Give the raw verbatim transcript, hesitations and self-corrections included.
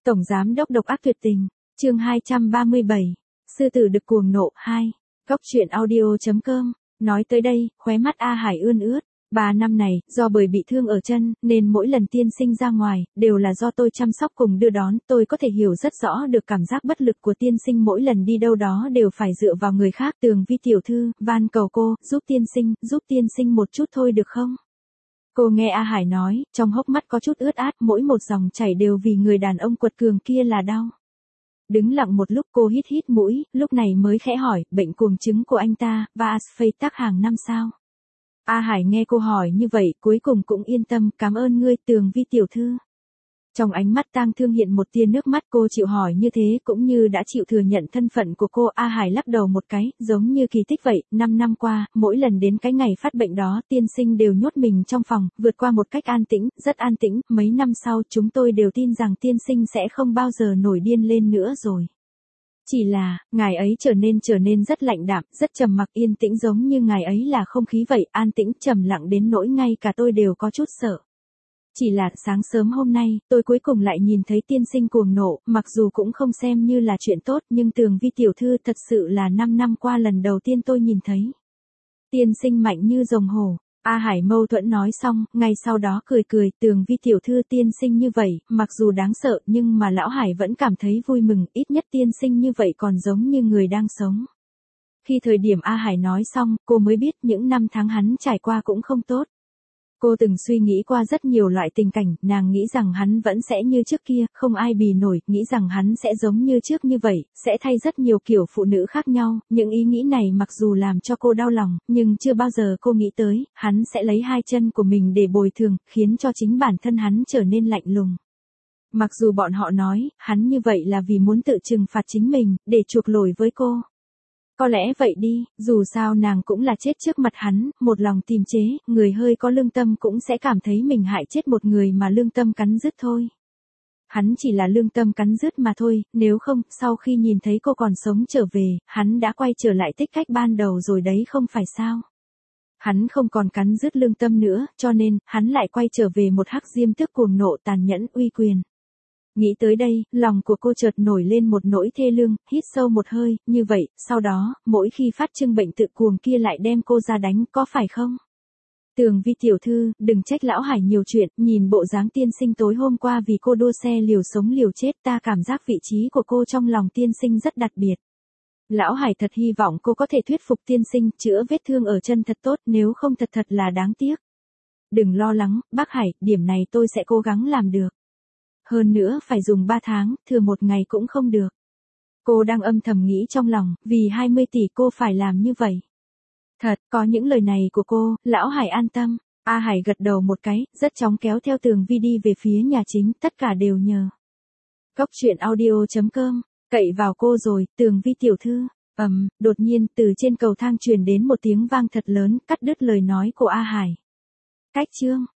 Tổng giám đốc độc ác tuyệt tình, chương hai trăm ba mươi bảy, sư tử đực cuồng nộ hai, góc truyện audio chấm com, nói tới đây, khóe mắt A Hải ươn ướt, ba năm này, do bởi bị thương ở chân, nên mỗi lần tiên sinh ra ngoài, đều là do tôi chăm sóc cùng đưa đón, tôi có thể hiểu rất rõ được cảm giác bất lực của tiên sinh mỗi lần đi đâu đó đều phải dựa vào người khác. Tường Vi tiểu thư, van cầu cô, giúp tiên sinh, giúp tiên sinh một chút thôi được không? Cô nghe A Hải nói, trong hốc mắt có chút ướt át, mỗi một dòng chảy đều vì người đàn ông quật cường kia là đau. Đứng lặng một lúc cô hít hít mũi, lúc này mới khẽ hỏi, bệnh cuồng chứng của anh ta, và phây tắc hàng năm sao? A Hải nghe cô hỏi như vậy, cuối cùng cũng yên tâm, cảm ơn ngươi, Tường Vi tiểu thư. Trong ánh mắt tang thương hiện một tia nước mắt, cô chịu hỏi như thế cũng như đã chịu thừa nhận thân phận của cô. A Hải lắc đầu một cái, giống như kỳ tích vậy, năm năm qua, mỗi lần đến cái ngày phát bệnh đó, tiên sinh đều nhốt mình trong phòng, vượt qua một cách an tĩnh, rất an tĩnh, mấy năm sau, chúng tôi đều tin rằng tiên sinh sẽ không bao giờ nổi điên lên nữa rồi. Chỉ là, ngài ấy trở nên trở nên rất lạnh đạm, rất trầm mặc yên tĩnh giống như ngài ấy là không khí vậy, an tĩnh, trầm lặng đến nỗi ngay cả tôi đều có chút sợ. Chỉ là sáng sớm hôm nay, tôi cuối cùng lại nhìn thấy tiên sinh cuồng nộ, mặc dù cũng không xem như là chuyện tốt, nhưng Tường Vi tiểu thư thật sự là năm năm qua lần đầu tiên tôi nhìn thấy. Tiên sinh mạnh như rồng hổ. A Hải mâu thuẫn nói xong, ngay sau đó cười cười, Tường Vi tiểu thư tiên sinh như vậy, mặc dù đáng sợ nhưng mà lão Hải vẫn cảm thấy vui mừng, ít nhất tiên sinh như vậy còn giống như người đang sống. Khi thời điểm A Hải nói xong, cô mới biết những năm tháng hắn trải qua cũng không tốt. Cô từng suy nghĩ qua rất nhiều loại tình cảnh, nàng nghĩ rằng hắn vẫn sẽ như trước kia, không ai bì nổi, nghĩ rằng hắn sẽ giống như trước như vậy, sẽ thay rất nhiều kiểu phụ nữ khác nhau, những ý nghĩ này mặc dù làm cho cô đau lòng, nhưng chưa bao giờ cô nghĩ tới, hắn sẽ lấy hai chân của mình để bồi thường, khiến cho chính bản thân hắn trở nên lạnh lùng. Mặc dù bọn họ nói, hắn như vậy là vì muốn tự trừng phạt chính mình, để chuộc lỗi với cô. Có lẽ vậy đi, dù sao nàng cũng là chết trước mặt hắn, một lòng tìm chế, người hơi có lương tâm cũng sẽ cảm thấy mình hại chết một người mà lương tâm cắn rứt thôi. Hắn chỉ là lương tâm cắn rứt mà thôi, nếu không, sau khi nhìn thấy cô còn sống trở về, hắn đã quay trở lại tích cách ban đầu rồi đấy không phải sao. Hắn không còn cắn rứt lương tâm nữa, cho nên, hắn lại quay trở về một hắc diêm tức cuồng nộ tàn nhẫn uy quyền. Nghĩ tới đây, lòng của cô chợt nổi lên một nỗi thê lương, hít sâu một hơi, như vậy, sau đó, mỗi khi phát trưng bệnh tự cuồng kia lại đem cô ra đánh, có phải không? Tường Vi tiểu thư, đừng trách lão Hải nhiều chuyện, nhìn bộ dáng tiên sinh tối hôm qua vì cô đua xe liều sống liều chết, ta cảm giác vị trí của cô trong lòng tiên sinh rất đặc biệt. Lão Hải thật hy vọng cô có thể thuyết phục tiên sinh, chữa vết thương ở chân thật tốt, nếu không thật thật là đáng tiếc. Đừng lo lắng, bác Hải, điểm này tôi sẽ cố gắng làm được. Hơn nữa phải dùng ba tháng, thừa một ngày cũng không được. Cô đang âm thầm nghĩ trong lòng, vì hai mươi tỷ cô phải làm như vậy. Thật, có những lời này của cô, lão Hải an tâm. A Hải gật đầu một cái, rất chóng kéo theo Tường Vi đi về phía nhà chính, tất cả đều nhờ. Góc truyện audio chấm com, cậy vào cô rồi, Tường Vi tiểu thư. Ầm, um, đột nhiên từ trên cầu thang truyền đến một tiếng vang thật lớn, cắt đứt lời nói của A Hải. Cách chương.